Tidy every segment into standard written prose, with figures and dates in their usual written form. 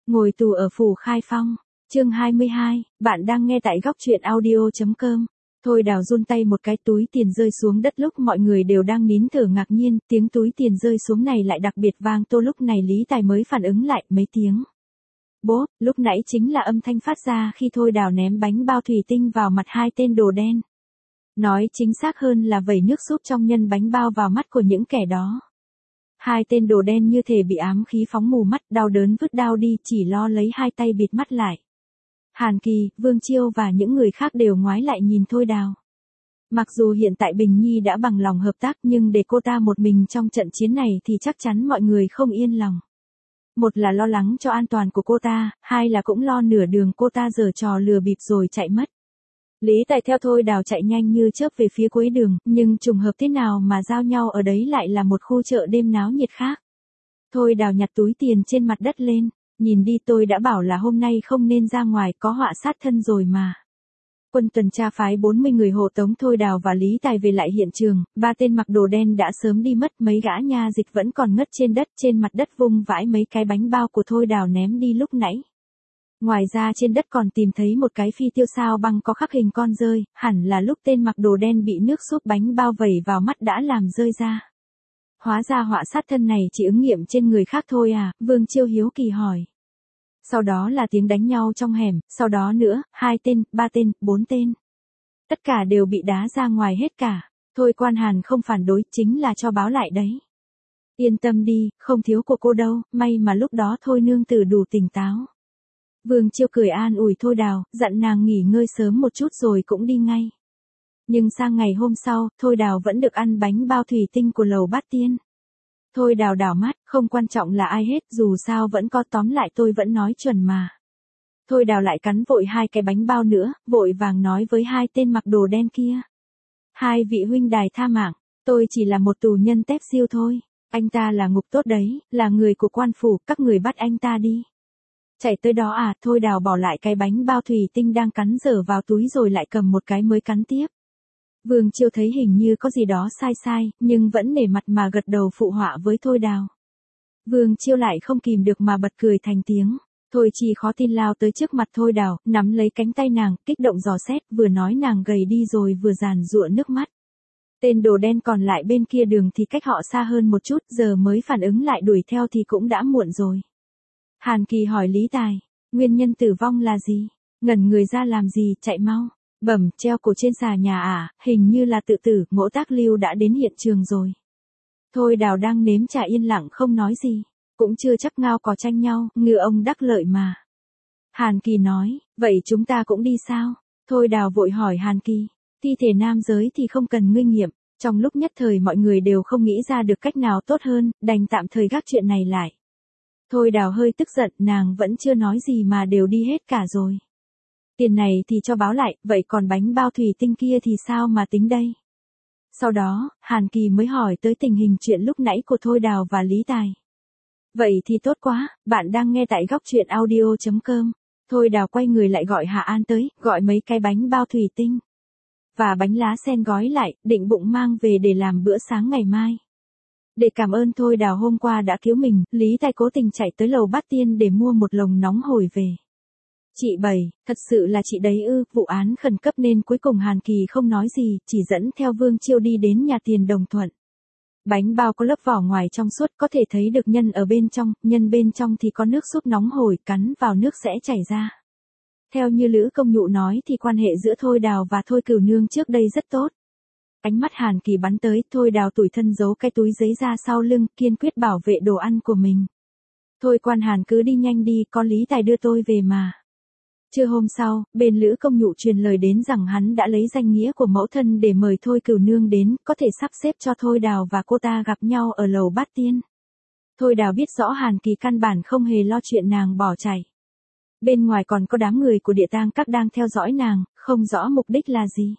Ngồi tù ở Phủ Khai Phong, chương 22, bạn đang nghe tại góc truyện audio.com. Thôi Đào run tay một cái, túi tiền rơi xuống đất lúc mọi người đều đang nín thở ngạc nhiên, tiếng túi tiền rơi xuống này lại đặc biệt vang to, lúc này Lý Tài mới phản ứng lại, mấy tiếng. Bố, lúc nãy chính là âm thanh phát ra khi Thôi Đào ném bánh bao thủy tinh vào mặt hai tên đồ đen. Nói chính xác hơn là vẩy nước súp trong nhân bánh bao vào mắt của những kẻ đó. Hai tên đồ đen như thể bị ám khí phóng mù mắt, đau đớn vứt đao đi, chỉ lo lấy hai tay bịt mắt lại. Hàn Kỳ, Vương Chiêu và những người khác đều ngoái lại nhìn Thôi Đào. Mặc dù hiện tại Bình Nhi đã bằng lòng hợp tác, nhưng để cô ta một mình trong trận chiến này thì chắc chắn mọi người không yên lòng. Một là lo lắng cho an toàn của cô ta, hai là cũng lo nửa đường cô ta giở trò lừa bịp rồi chạy mất. Lý Tài theo Thôi Đào chạy nhanh như chớp về phía cuối đường, nhưng trùng hợp thế nào mà giao nhau ở đấy lại là một khu chợ đêm náo nhiệt khác. Thôi Đào nhặt túi tiền trên mặt đất lên, nhìn đi, tôi đã bảo là hôm nay không nên ra ngoài, có họa sát thân rồi mà. Quân tuần tra phái 40 người hộ tống Thôi Đào và Lý Tài về lại hiện trường, ba tên mặc đồ đen đã sớm đi mất, mấy gã nha dịch vẫn còn ngất trên mặt đất vung vãi mấy cái bánh bao của Thôi Đào ném đi lúc nãy. Ngoài ra trên đất còn tìm thấy một cái phi tiêu sao băng có khắc hình con dơi, hẳn là lúc tên mặc đồ đen bị nước súp bánh bao vẩy vào mắt đã làm rơi ra. Hóa ra họa sát thân này chỉ ứng nghiệm trên người khác thôi à, Vương Chiêu hiếu kỳ hỏi. Sau đó là tiếng đánh nhau trong hẻm, sau đó nữa, 2 tên, 3 tên, 4 tên. Tất cả đều bị đá ra ngoài hết cả. Thôi Quan Hàn không phản đối, chính là cho báo lại đấy. Yên tâm đi, không thiếu của cô đâu, may mà lúc đó Thôi nương tử đủ tỉnh táo. Vương Chiêu cười an ủi Thôi Đào, dặn nàng nghỉ ngơi sớm một chút rồi cũng đi ngay. Nhưng sang ngày hôm sau, Thôi Đào vẫn được ăn bánh bao thủy tinh của Lầu Bát Tiên. Thôi Đào đảo mắt, không quan trọng là ai hết, dù sao vẫn có, tóm lại tôi vẫn nói chuẩn mà. Thôi Đào lại cắn vội 2 cái bánh bao nữa, vội vàng nói với 2 tên mặc đồ đen kia. 2 vị huynh đài tha mạng, tôi chỉ là một tù nhân tép siêu thôi. Anh ta là ngục tốt đấy, là người của quan phủ, các người bắt anh ta đi. Chạy tới đó à? Thôi Đào bỏ lại cái bánh bao thủy tinh đang cắn dở vào túi rồi lại cầm một cái mới cắn tiếp. Vương Chiêu thấy hình như có gì đó sai, nhưng vẫn nể mặt mà gật đầu phụ họa với Thôi Đào. Vương Chiêu lại không kìm được mà bật cười thành tiếng. Thôi Chi khó tin lao tới trước mặt Thôi Đào, nắm lấy cánh tay nàng, kích động dò xét, vừa nói nàng gầy đi rồi vừa giàn giụa nước mắt. Tên đồ đen còn lại bên kia đường thì cách họ xa hơn một chút, giờ mới phản ứng lại đuổi theo thì cũng đã muộn rồi. Hàn Kỳ hỏi Lý Tài, nguyên nhân tử vong là gì? Ngẩn người ra làm gì, chạy mau. Bẩm, treo cổ trên xà nhà à, hình như là tự tử, Ngỗ Tác Lưu đã đến hiện trường rồi. Thôi Đào đang nếm trà yên lặng không nói gì, cũng chưa chắc ngao cò tranh nhau, ngư ông đắc lợi mà. Hàn Kỳ nói, vậy chúng ta cũng đi sao? Thôi Đào vội hỏi Hàn Kỳ, thi thể nam giới thì không cần ngươi nghiệm. Trong lúc nhất thời mọi người đều không nghĩ ra được cách nào tốt hơn, đành tạm thời gác chuyện này lại. Thôi Đào hơi tức giận, nàng vẫn chưa nói gì mà đều đi hết cả rồi. Tiền này thì cho báo lại, vậy còn bánh bao thủy tinh kia thì sao mà tính đây? Sau đó, Hàn Kỳ mới hỏi tới tình hình chuyện lúc nãy của Thôi Đào và Lý Tài. Vậy thì tốt quá, bạn đang nghe tại góc truyện audio.com. Thôi Đào quay người lại gọi Hạ An tới, gọi mấy cái bánh bao thủy tinh và bánh lá sen gói lại, định bụng mang về để làm bữa sáng ngày mai. Để cảm ơn Thôi Đào hôm qua đã cứu mình, Lý Tài cố tình chạy tới Lầu Bát Tiên để mua một lồng nóng hổi về. Chị Bảy, thật sự là chị đấy ư? Vụ án khẩn cấp nên cuối cùng Hàn Kỳ không nói gì, chỉ dẫn theo Vương Chiêu đi đến nhà tiền Đồng Thuận. Bánh bao có lớp vỏ ngoài trong suốt, có thể thấy được nhân ở bên trong, nhân bên trong thì có nước súp nóng hổi, cắn vào nước sẽ chảy ra. Theo như Lữ Công Nhụ nói thì quan hệ giữa Thôi Đào và Thôi Cửu Nương trước đây rất tốt. Ánh mắt Hàn Kỳ bắn tới, Thôi Đào tủi thân giấu cái túi giấy ra sau lưng, kiên quyết bảo vệ đồ ăn của mình. Thôi Quan Hàn cứ đi nhanh đi, có Lý Tài đưa tôi về mà. Trưa hôm sau, bên Lữ Công Nhụ truyền lời đến rằng hắn đã lấy danh nghĩa của mẫu thân để mời Thôi Cửu Nương đến, có thể sắp xếp cho Thôi Đào và cô ta gặp nhau ở Lầu Bát Tiên. Thôi Đào biết rõ Hàn Kỳ căn bản không hề lo chuyện nàng bỏ chạy. Bên ngoài còn có đám người của Địa Tang Các đang theo dõi nàng, không rõ mục đích là gì.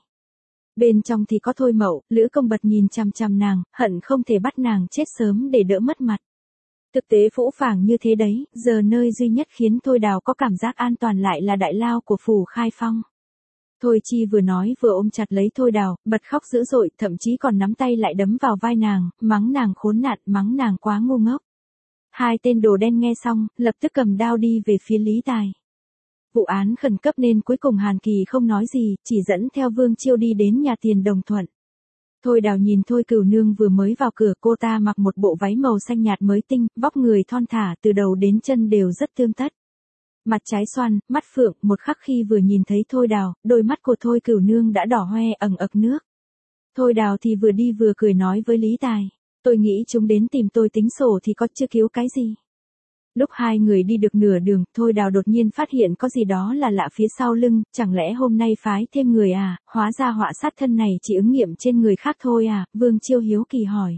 Bên trong thì có Thôi Mậu, Lữ Công Bật nhìn chằm chằm nàng, hận không thể bắt nàng chết sớm để đỡ mất mặt. Thực tế phũ phàng như thế đấy, giờ nơi duy nhất khiến Thôi Đào có cảm giác an toàn lại là đại lao của Phủ Khai Phong. Thôi Chi vừa nói vừa ôm chặt lấy Thôi Đào, bật khóc dữ dội, thậm chí còn nắm tay lại đấm vào vai nàng, mắng nàng khốn nạn, mắng nàng quá ngu ngốc. Hai tên đồ đen nghe xong, lập tức cầm đao đi về phía Lý Tài. Vụ án khẩn cấp nên cuối cùng Hàn Kỳ không nói gì, chỉ dẫn theo Vương Chiêu đi đến nhà tiền Đồng Thuận. Thôi Đào nhìn Thôi Cửu Nương vừa mới vào cửa, cô ta mặc một bộ váy màu xanh nhạt mới tinh, vóc người thon thả từ đầu đến chân đều rất tươm tất. Mặt trái xoan, mắt phượng, một khắc khi vừa nhìn thấy Thôi Đào, đôi mắt của Thôi Cửu Nương đã đỏ hoe ẩn ực nước. Thôi Đào thì vừa đi vừa cười nói với Lý Tài, tôi nghĩ chúng đến tìm tôi tính sổ thì có chưa cứu cái gì. Lúc hai người đi được nửa đường, Thôi Đào đột nhiên phát hiện có gì đó là lạ phía sau lưng, chẳng lẽ hôm nay phái thêm người à, hóa ra họa sát thân này chỉ ứng nghiệm trên người khác thôi à, Vương Chiêu hiếu kỳ hỏi.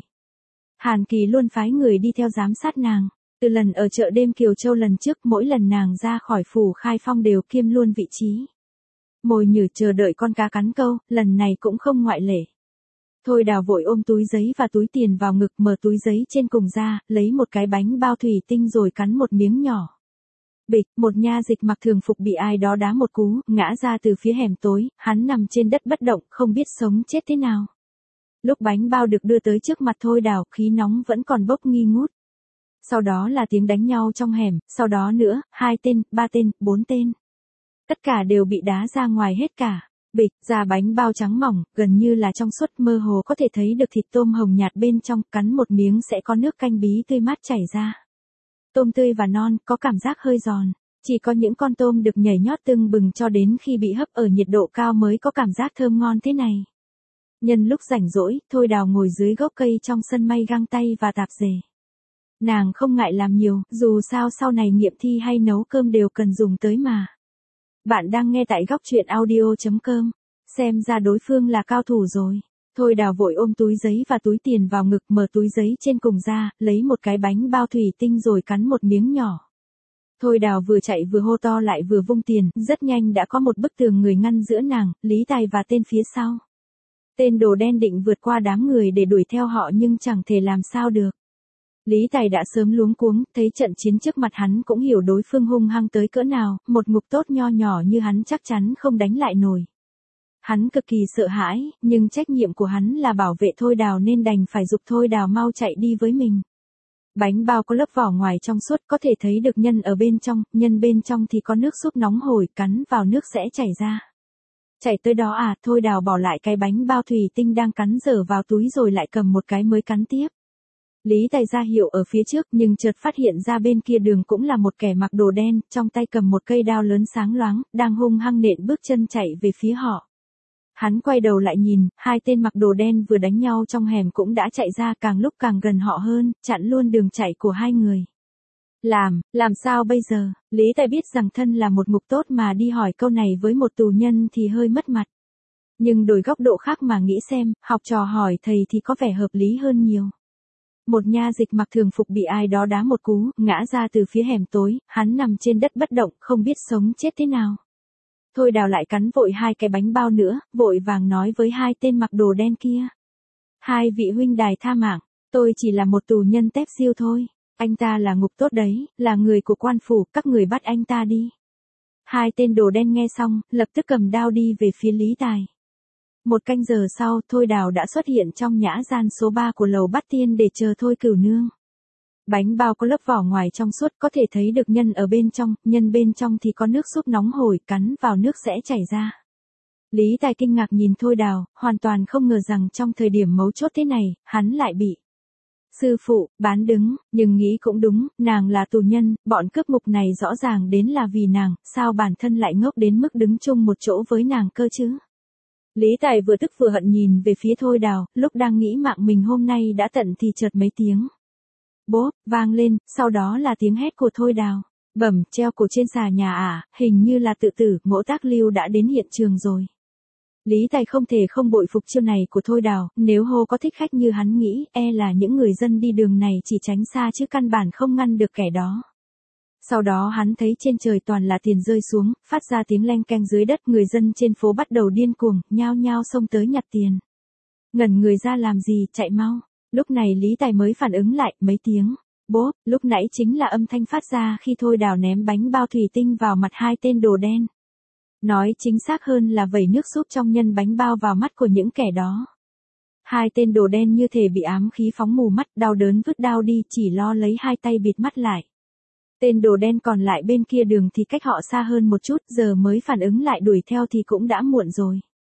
Hàn Kỳ luôn phái người đi theo giám sát nàng, từ lần ở chợ đêm Kiều Châu lần trước mỗi lần nàng ra khỏi phủ Khai Phong đều kiêm luôn vị trí. Mồi nhử chờ đợi con cá cắn câu, lần này cũng không ngoại lệ. Thôi Đào vội ôm túi giấy và túi tiền vào ngực, mở túi giấy trên cùng ra, lấy một cái bánh bao thủy tinh rồi cắn một miếng nhỏ. Bịch, một nha dịch mặc thường phục bị ai đó đá một cú, ngã ra từ phía hẻm tối, hắn nằm trên đất bất động, không biết sống chết thế nào. Lúc bánh bao được đưa tới trước mặt Thôi Đào, khí nóng vẫn còn bốc nghi ngút. Sau đó là tiếng đánh nhau trong hẻm, sau đó nữa, 2 tên, 3 tên, 4 tên. Tất cả đều bị đá ra ngoài hết cả. Bịch, ra bánh bao trắng mỏng, gần như là trong suốt, mơ hồ có thể thấy được thịt tôm hồng nhạt bên trong, cắn một miếng sẽ có nước canh bí tươi mát chảy ra. Tôm tươi và non, có cảm giác hơi giòn. Chỉ có những con tôm được nhảy nhót tưng bừng cho đến khi bị hấp ở nhiệt độ cao mới có cảm giác thơm ngon thế này. Nhân lúc rảnh rỗi, Thôi Đào ngồi dưới gốc cây trong sân may găng tay và tạp dề. Nàng không ngại làm nhiều, dù sao sau này nghiệm thi hay nấu cơm đều cần dùng tới mà. Bạn đang nghe tại góc truyện audio.com. Xem ra đối phương là cao thủ rồi. Thôi Đào vội ôm túi giấy và túi tiền vào ngực, mở túi giấy trên cùng ra, lấy một cái bánh bao thủy tinh rồi cắn một miếng nhỏ. Thôi Đào vừa chạy vừa hô to lại vừa vung tiền, rất nhanh đã có một bức tường người ngăn giữa nàng, Lý Tài và tên phía sau. Tên đồ đen định vượt qua đám người để đuổi theo họ nhưng chẳng thể làm sao được. Lý Tài đã sớm luống cuống, thấy trận chiến trước mặt hắn cũng hiểu đối phương hung hăng tới cỡ nào, một ngục tốt nho nhỏ như hắn chắc chắn không đánh lại nổi. Hắn cực kỳ sợ hãi, nhưng trách nhiệm của hắn là bảo vệ Thôi Đào nên đành phải giục Thôi Đào mau chạy đi với mình. Bánh bao có lớp vỏ ngoài trong suốt, có thể thấy được nhân ở bên trong, nhân bên trong thì có nước súp nóng hổi, cắn vào nước sẽ chảy ra. Chạy tới đó à, Thôi Đào bỏ lại cái bánh bao thủy tinh đang cắn dở vào túi rồi lại cầm một cái mới cắn tiếp. Lý Tài ra hiệu ở phía trước nhưng chợt phát hiện ra bên kia đường cũng là một kẻ mặc đồ đen, trong tay cầm một cây đao lớn sáng loáng, đang hung hăng nện bước chân chạy về phía họ. Hắn quay đầu lại nhìn, 2 tên mặc đồ đen vừa đánh nhau trong hẻm cũng đã chạy ra, càng lúc càng gần họ hơn, chặn luôn đường chạy của hai người. Làm sao bây giờ? Lý Tài biết rằng thân là một ngục tốt mà đi hỏi câu này với một tù nhân thì hơi mất mặt. Nhưng đổi góc độ khác mà nghĩ xem, học trò hỏi thầy thì có vẻ hợp lý hơn nhiều. Một nha dịch mặc thường phục bị ai đó đá một cú, ngã ra từ phía hẻm tối, hắn nằm trên đất bất động, không biết sống chết thế nào. Thôi Đào lại cắn vội 2 cái bánh bao nữa, vội vàng nói với 2 tên mặc đồ đen kia. 2 vị huynh đài tha mạng, tôi chỉ là một tù nhân tép diêu thôi. Anh ta là ngục tốt đấy, là người của quan phủ, các người bắt anh ta đi. 2 tên đồ đen nghe xong, lập tức cầm đao đi về phía Lý Tài. 1 canh giờ sau, Thôi Đào đã xuất hiện trong nhã gian số 3 của lầu Bát Tiên để chờ Thôi Cửu Nương. Bánh bao có lớp vỏ ngoài trong suốt, có thể thấy được nhân ở bên trong, nhân bên trong thì có nước súp nóng hổi, cắn vào nước sẽ chảy ra. Lý Tài kinh ngạc nhìn Thôi Đào, hoàn toàn không ngờ rằng trong thời điểm mấu chốt thế này, hắn lại bị sư phụ bán đứng, nhưng nghĩ cũng đúng, nàng là tù nhân, bọn cướp ngục này rõ ràng đến là vì nàng, sao bản thân lại ngốc đến mức đứng chung một chỗ với nàng cơ chứ? Lý Tài vừa tức vừa hận nhìn về phía Thôi Đào, lúc đang nghĩ mạng mình hôm nay đã tận thì chợt mấy tiếng bốp vang lên, sau đó là tiếng hét của Thôi Đào. Bẩm, treo cổ trên xà nhà à, hình như là tự tử, Ngỗ Tác Lưu đã đến hiện trường rồi. Lý Tài không thể không bội phục chiêu này của Thôi Đào, nếu hô có thích khách như hắn nghĩ, e là những người dân đi đường này chỉ tránh xa chứ căn bản không ngăn được kẻ đó. Sau đó hắn thấy trên trời toàn là tiền rơi xuống, phát ra tiếng leng keng dưới đất, người dân trên phố bắt đầu điên cuồng, nhao nhao xông tới nhặt tiền. Ngẩn người ra làm gì, chạy mau. Lúc này Lý Tài mới phản ứng lại, mấy tiếng bốp, lúc nãy chính là âm thanh phát ra khi Thôi Đào ném bánh bao thủy tinh vào mặt 2 tên đồ đen. Nói chính xác hơn là vẩy nước súp trong nhân bánh bao vào mắt của những kẻ đó. Hai tên đồ đen như thể bị ám khí phóng mù mắt, đau đớn vứt đao đi, chỉ lo lấy hai tay bịt mắt lại. Tên đồ đen còn lại bên kia đường thì cách họ xa hơn một chút, giờ mới phản ứng lại đuổi theo thì cũng đã muộn rồi.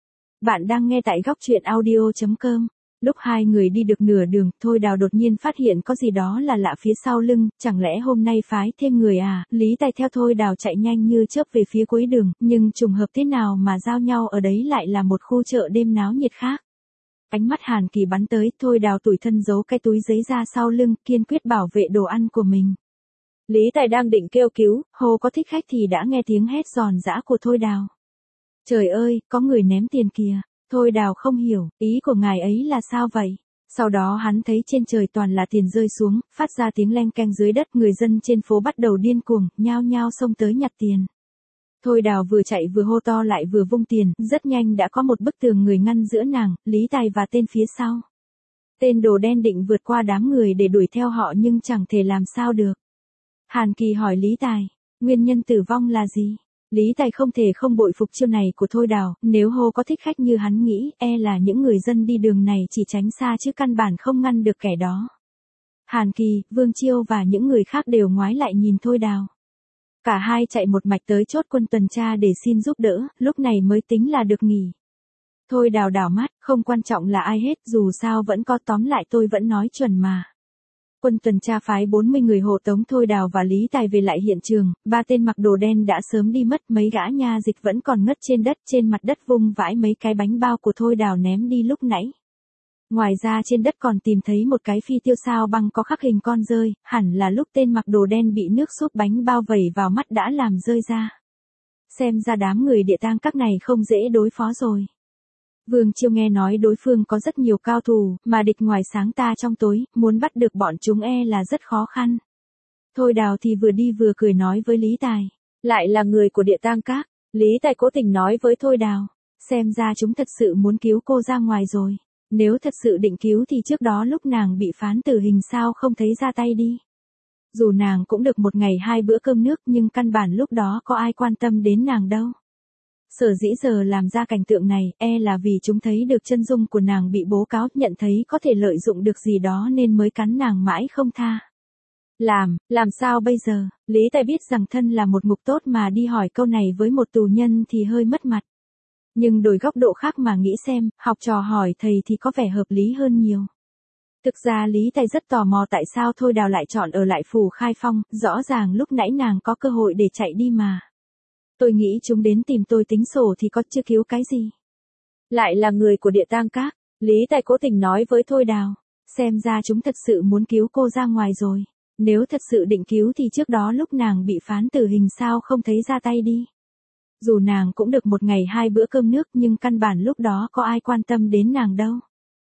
Bạn đang nghe tại góc truyện audio.com. Lúc hai người đi được nửa đường, Thôi Đào đột nhiên phát hiện có gì đó là lạ phía sau lưng, chẳng lẽ hôm nay phái thêm người à? Lý Tài theo Thôi Đào chạy nhanh như chớp về phía cuối đường, nhưng trùng hợp thế nào mà giao nhau ở đấy lại là một khu chợ đêm náo nhiệt khác. Ánh mắt Hàn Kỳ bắn tới, Thôi Đào tủi thân giấu cái túi giấy ra sau lưng, kiên quyết bảo vệ đồ ăn của mình. Lý Tài đang định kêu cứu, hô có thích khách thì đã nghe tiếng hét giòn giã của Thôi Đào. Trời ơi, có người ném tiền kìa. Thôi Đào không hiểu, ý của ngài ấy là sao vậy? Sau đó hắn thấy trên trời toàn là tiền rơi xuống, phát ra tiếng leng keng dưới đất, người dân trên phố bắt đầu điên cuồng, nhao nhao xông tới nhặt tiền. Thôi Đào vừa chạy vừa hô to lại vừa vung tiền, rất nhanh đã có một bức tường người ngăn giữa nàng, Lý Tài và tên phía sau. Tên đồ đen định vượt qua đám người để đuổi theo họ nhưng chẳng thể làm sao được. Hàn Kỳ hỏi Lý Tài, nguyên nhân tử vong là gì? Lý Tài không thể không bội phục chiêu này của Thôi Đào, nếu hô có thích khách như hắn nghĩ, là những người dân đi đường này chỉ tránh xa chứ căn bản không ngăn được kẻ đó. Hàn Kỳ, Vương Chiêu và những người khác đều ngoái lại nhìn Thôi Đào. Cả hai chạy một mạch tới chốt quân tuần tra để xin giúp đỡ, lúc này mới tính là được nghỉ. Thôi Đào đảo mắt, không quan trọng là ai hết, dù sao vẫn có, tóm lại tôi vẫn nói chuẩn mà. Quân tuần tra phái 40 người hộ tống Thôi Đào và Lý Tài về lại hiện trường, ba tên mặc đồ đen đã sớm đi mất, mấy gã nha dịch vẫn còn ngất trên đất, trên mặt đất vung vãi mấy cái bánh bao của Thôi Đào ném đi lúc nãy. Ngoài ra trên đất còn tìm thấy một cái phi tiêu sao băng có khắc hình con dơi, hẳn là lúc tên mặc đồ đen bị nước súp bánh bao vẩy vào mắt đã làm rơi ra. Xem ra đám người địa tang các này không dễ đối phó rồi. Vương Chiêu nghe nói đối phương có rất nhiều cao thủ, mà địch ngoài sáng ta trong tối, muốn bắt được bọn chúng là rất khó khăn. Thôi Đào thì vừa đi vừa cười nói với Lý Tài, lại là người của địa tang các. Lý Tài cố tình nói với Thôi Đào, xem ra chúng thật sự muốn cứu cô ra ngoài rồi. Nếu thật sự định cứu thì trước đó lúc nàng bị phán tử hình sao không thấy ra tay đi. Dù nàng cũng được một ngày 2 bữa cơm nước nhưng căn bản lúc đó có ai quan tâm đến nàng đâu. Sở dĩ giờ làm ra cảnh tượng này, là vì chúng thấy được chân dung của nàng bị bố cáo, nhận thấy có thể lợi dụng được gì đó nên mới cắn nàng mãi không tha. Làm sao bây giờ? Lý Tài biết rằng thân là một ngục tốt mà đi hỏi câu này với một tù nhân thì hơi mất mặt. Nhưng đổi góc độ khác mà nghĩ xem, học trò hỏi thầy thì có vẻ hợp lý hơn nhiều. Thực ra Lý Tài rất tò mò tại sao Thôi Đào lại chọn ở lại phủ Khai Phong, rõ ràng lúc nãy nàng có cơ hội để chạy đi mà. Tôi nghĩ chúng đến tìm tôi tính sổ thì có chưa cứu cái gì. Lại là người của địa tang các. Lý Tài cố tình nói với Thôi Đào, xem ra chúng thật sự muốn cứu cô ra ngoài rồi. Nếu thật sự định cứu thì trước đó lúc nàng bị phán tử hình sao không thấy ra tay đi. Dù nàng cũng được một ngày 2 bữa cơm nước nhưng căn bản lúc đó có ai quan tâm đến nàng đâu.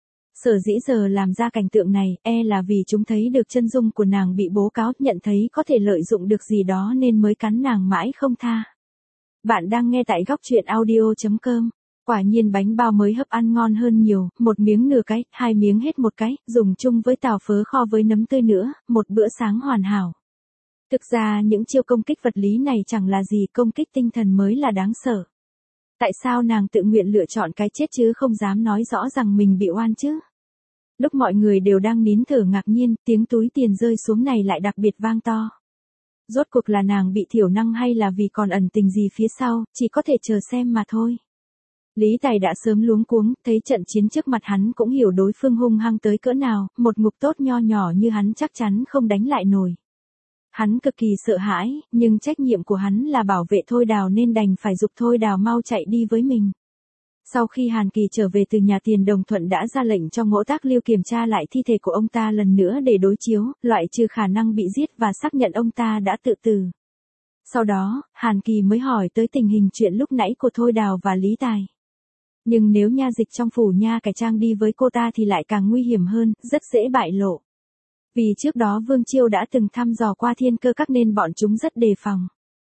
Sở dĩ giờ làm ra cảnh tượng này, là vì chúng thấy được chân dung của nàng bị bố cáo, nhận thấy có thể lợi dụng được gì đó nên mới cắn nàng mãi không tha. Bạn đang nghe tại góc truyện audio.com. Quả nhiên bánh bao mới hấp ăn ngon hơn nhiều, một miếng nửa cái, 2 miếng hết một cái, dùng chung với tàu phớ kho với nấm tươi nữa, một bữa sáng hoàn hảo. Thực ra những chiêu công kích vật lý này chẳng là gì, công kích tinh thần mới là đáng sợ. Tại sao nàng tự nguyện lựa chọn cái chết chứ không dám nói rõ rằng mình bị oan chứ? Lúc mọi người đều đang nín thở ngạc nhiên, tiếng túi tiền rơi xuống này lại đặc biệt vang to. Rốt cuộc là nàng bị thiểu năng hay là vì còn ẩn tình gì phía sau, chỉ có thể chờ xem mà thôi. Lý Tài đã sớm luống cuống, thấy trận chiến trước mặt hắn cũng hiểu đối phương hung hăng tới cỡ nào, một ngục tốt nho nhỏ như hắn chắc chắn không đánh lại nổi. Hắn cực kỳ sợ hãi, nhưng trách nhiệm của hắn là bảo vệ Thôi Đào nên đành phải giục Thôi Đào mau chạy đi với mình. Sau khi Hàn Kỳ trở về từ nhà tiền Đồng Thuận đã ra lệnh cho Ngỗ Tác Liêu kiểm tra lại thi thể của ông ta lần nữa để đối chiếu, loại trừ khả năng bị giết và xác nhận ông ta đã tự tử. Sau đó, Hàn Kỳ mới hỏi tới tình hình chuyện lúc nãy của Thôi Đào và Lý Tài. Nhưng nếu nha dịch trong phủ nha cải trang đi với cô ta thì lại càng nguy hiểm hơn, rất dễ bại lộ. Vì trước đó Vương Chiêu đã từng thăm dò qua Thiên Cơ Các nên bọn chúng rất đề phòng.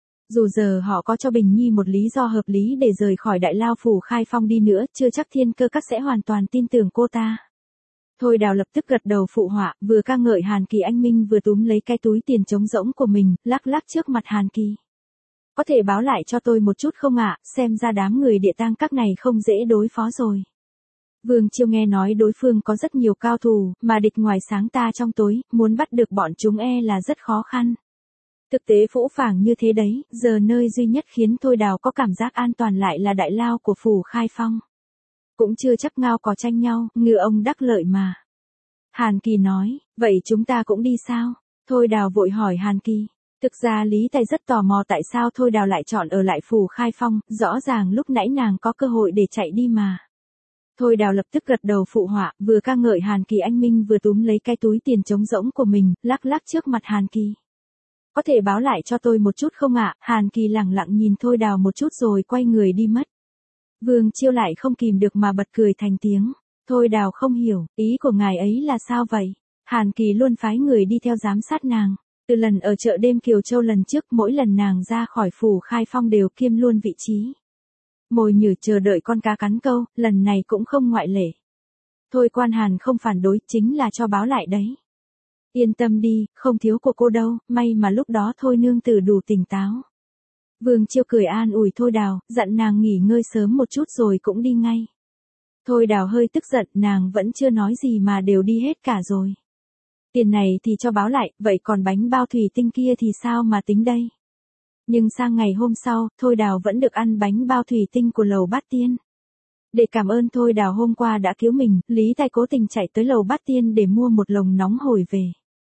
Dù giờ họ có cho Bình Nhi một lý do hợp lý để rời khỏi Đại Lao phủ Khai Phong đi nữa, chưa chắc Thiên Cơ Các sẽ hoàn toàn tin tưởng cô ta. Thôi Đào lập tức gật đầu phụ họa, vừa ca ngợi Hàn Kỳ anh minh vừa túm lấy cái túi tiền trống rỗng của mình, lắc lắc trước mặt Hàn Kỳ. Có thể báo lại cho tôi một chút không ạ, xem ra đám người địa tang các này không dễ đối phó rồi. Vương Chiêu nghe nói đối phương có rất nhiều cao thủ, mà địch ngoài sáng ta trong tối, muốn bắt được bọn chúng là rất khó khăn. Thực tế phũ phàng như thế đấy, giờ nơi duy nhất khiến Thôi Đào có cảm giác an toàn lại là đại lao của phủ Khai Phong. Cũng chưa chắc ngao có tranh nhau, ngựa ông đắc lợi mà. Hàn Kỳ nói, vậy chúng ta cũng đi sao? Thôi Đào vội hỏi Hàn Kỳ. Thực ra Lý Tài rất tò mò tại sao Thôi Đào lại chọn ở lại phủ Khai Phong, rõ ràng lúc nãy nàng có cơ hội để chạy đi mà. Thôi Đào lập tức gật đầu phụ họa, vừa ca ngợi Hàn Kỳ anh minh vừa túm lấy cái túi tiền trống rỗng của mình, lắc lắc trước mặt Hàn Kỳ. Có thể báo lại cho tôi một chút không ạ? Hàn Kỳ lẳng lặng nhìn Thôi Đào một chút rồi quay người đi mất. Vương Chiêu lại không kìm được mà bật cười thành tiếng. Thôi Đào không hiểu, ý của ngài ấy là sao vậy? Hàn Kỳ luôn phái người đi theo giám sát nàng. Từ lần ở chợ đêm Kiều Châu lần trước, mỗi lần nàng ra khỏi phủ Khai Phong đều kiêm luôn vị trí mồi nhử chờ đợi con cá cắn câu, lần này cũng không ngoại lệ. Thôi quan Hàn không phản đối, chính là cho báo lại đấy. Yên tâm đi, không thiếu của cô đâu, may mà lúc đó Thôi nương tử đủ tỉnh táo. Vương Chiêu cười an ủi Thôi Đào, dặn nàng nghỉ ngơi sớm một chút rồi cũng đi ngay. Thôi Đào hơi tức giận, nàng vẫn chưa nói gì mà đều đi hết cả rồi. Tiền này thì cho báo lại, vậy còn bánh bao thủy tinh kia thì sao mà tính đây? Nhưng sang ngày hôm sau, Thôi Đào vẫn được ăn bánh bao thủy tinh của lầu Bát Tiên. Để cảm ơn Thôi Đào hôm qua đã cứu mình, Lý Tài cố tình chạy tới lầu Bát Tiên để mua một lồng nóng hổi về.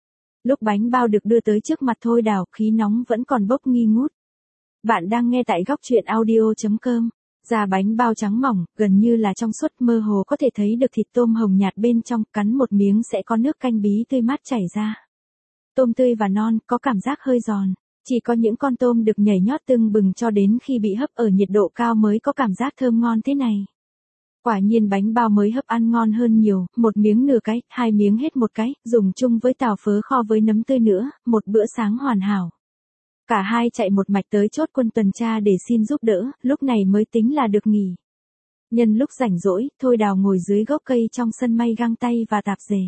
Lúc bánh bao được đưa tới trước mặt Thôi Đào, khí nóng vẫn còn bốc nghi ngút. Bạn đang nghe tại góc truyện audio.com. Da bánh bao trắng mỏng, gần như là trong suốt, mơ hồ có thể thấy được thịt tôm hồng nhạt bên trong, cắn một miếng sẽ có nước canh bí tươi mát chảy ra. Tôm tươi và non, có cảm giác hơi giòn. Chỉ có những con tôm được nhảy nhót tưng bừng cho đến khi bị hấp ở nhiệt độ cao mới có cảm giác thơm ngon thế này. Quả nhiên bánh bao mới hấp ăn ngon hơn nhiều, một miếng nửa cái, hai miếng hết một cái, dùng chung với tàu phớ kho với nấm tươi nữa, một bữa sáng hoàn hảo. Cả hai chạy một mạch tới chốt quân tuần tra để xin giúp đỡ, lúc này mới tính là được nghỉ. Nhân lúc rảnh rỗi, Thôi Đào ngồi dưới gốc cây trong sân may găng tay và tạp dề.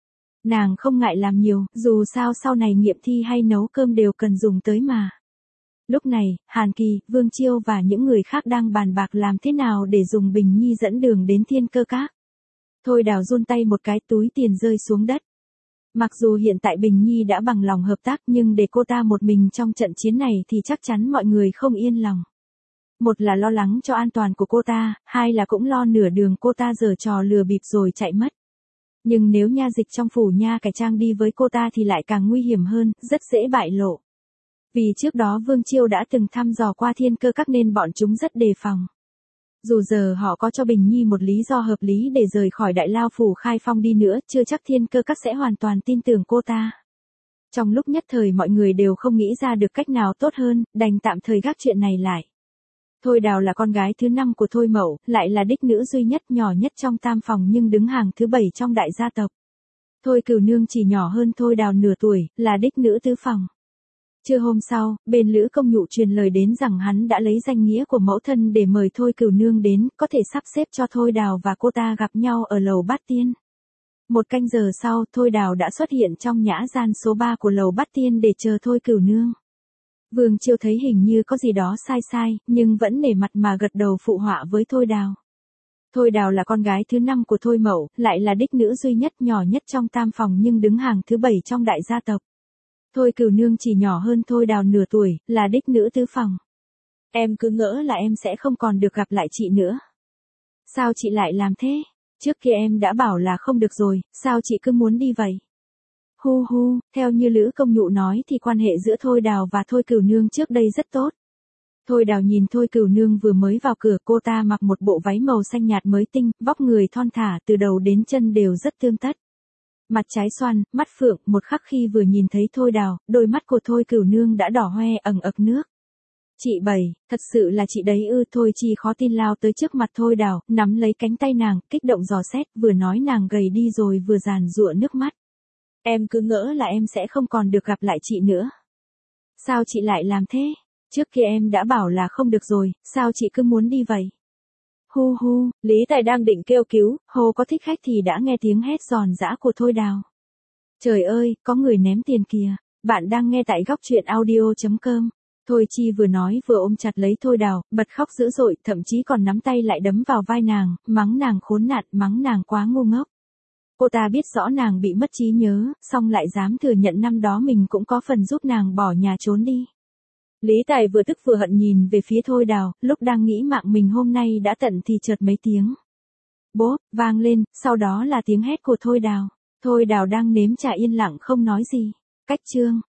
Nàng không ngại làm nhiều, dù sao sau này nghiệm thi hay nấu cơm đều cần dùng tới mà. Lúc này, Hàn Kỳ, Vương Chiêu và những người khác đang bàn bạc làm thế nào để dùng Bình Nhi dẫn đường đến Thiên Cơ Các. Thôi Đào run tay một cái, túi tiền rơi xuống đất. Mặc dù hiện tại Bình Nhi đã bằng lòng hợp tác nhưng để cô ta một mình trong trận chiến này thì chắc chắn mọi người không yên lòng. Một là lo lắng cho an toàn của cô ta, hai là cũng lo nửa đường cô ta giở trò lừa bịp rồi chạy mất. Nhưng nếu nha dịch trong phủ nha cải trang đi với cô ta thì lại càng nguy hiểm hơn, rất dễ bại lộ. Vì trước đó Vương Chiêu đã từng thăm dò qua Thiên Cơ Các nên bọn chúng rất đề phòng. Dù giờ họ có cho Bình Nhi một lý do hợp lý để rời khỏi đại lao phủ Khai Phong đi nữa, chưa chắc Thiên Cơ Các sẽ hoàn toàn tin tưởng cô ta. Trong lúc nhất thời mọi người đều không nghĩ ra được cách nào tốt hơn, đành tạm thời gác chuyện này lại. Thôi Đào là con gái thứ 5 của Thôi Mậu, lại là đích nữ duy nhất nhỏ nhất trong tam phòng nhưng đứng hàng thứ 7 trong đại gia tộc. Thôi Cửu Nương chỉ nhỏ hơn Thôi Đào nửa tuổi, là đích nữ tứ phòng. Trưa hôm sau, bên Lữ Công Nhụ truyền lời đến rằng hắn đã lấy danh nghĩa của mẫu thân để mời Thôi Cửu Nương đến, có thể sắp xếp cho Thôi Đào và cô ta gặp nhau ở lầu Bát Tiên. Một canh giờ sau, Thôi Đào đã xuất hiện trong nhã gian số 3 của lầu Bát Tiên để chờ Thôi Cửu Nương. Vương Chiêu thấy hình như có gì đó sai sai, nhưng vẫn nể mặt mà gật đầu phụ họa với Thôi Đào. Thôi Đào là con gái thứ 5 của Thôi Mậu, lại là đích nữ duy nhất nhỏ nhất trong tam phòng nhưng đứng hàng thứ 7 trong đại gia tộc. Thôi Cửu Nương chỉ nhỏ hơn Thôi Đào nửa tuổi, là đích nữ tứ phòng. Em cứ ngỡ là em sẽ không còn được gặp lại chị nữa. Sao chị lại làm thế? Trước kia em đã bảo là không được rồi, sao chị cứ muốn đi vậy? Hu hu, theo như Lữ Công Nhụ nói thì quan hệ giữa Thôi Đào và Thôi Cửu Nương trước đây rất tốt. Thôi Đào nhìn Thôi Cửu Nương vừa mới vào cửa, cô ta mặc một bộ váy màu xanh nhạt mới tinh, vóc người thon thả từ đầu đến chân đều rất tươm tất. Mặt trái xoan, mắt phượng, một khắc khi vừa nhìn thấy Thôi Đào, đôi mắt của Thôi Cửu Nương đã đỏ hoe ẩn ực nước. Chị Bảy, thật sự là chị đấy ư? Thôi Chi khó tin lao tới trước mặt Thôi Đào, nắm lấy cánh tay nàng, kích động dò xét, vừa nói nàng gầy đi rồi vừa giàn giụa nước mắt. Em cứ ngỡ là em sẽ không còn được gặp lại chị nữa. Sao chị lại làm thế? Trước kia em đã bảo là không được rồi, sao chị cứ muốn đi vậy? Hu hu, Lý Tài đang định kêu cứu, hồ có thích khách thì đã nghe tiếng hét giòn giã của Thôi Đào. Trời ơi, có người ném tiền kìa. Bạn đang nghe tại góc truyện audio.com. Thôi Chi vừa nói vừa ôm chặt lấy Thôi Đào, bật khóc dữ dội, thậm chí còn nắm tay lại đấm vào vai nàng, mắng nàng khốn nạn, mắng nàng quá ngu ngốc. Cô ta biết rõ nàng bị mất trí nhớ, song lại dám thừa nhận năm đó mình cũng có phần giúp nàng bỏ nhà trốn đi. Lý Tài vừa tức vừa hận nhìn về phía Thôi Đào, lúc đang nghĩ mạng mình hôm nay đã tận thì chợt mấy tiếng bốp vang lên, sau đó là tiếng hét của Thôi Đào. Thôi Đào đang nếm trà yên lặng không nói gì. Cách chương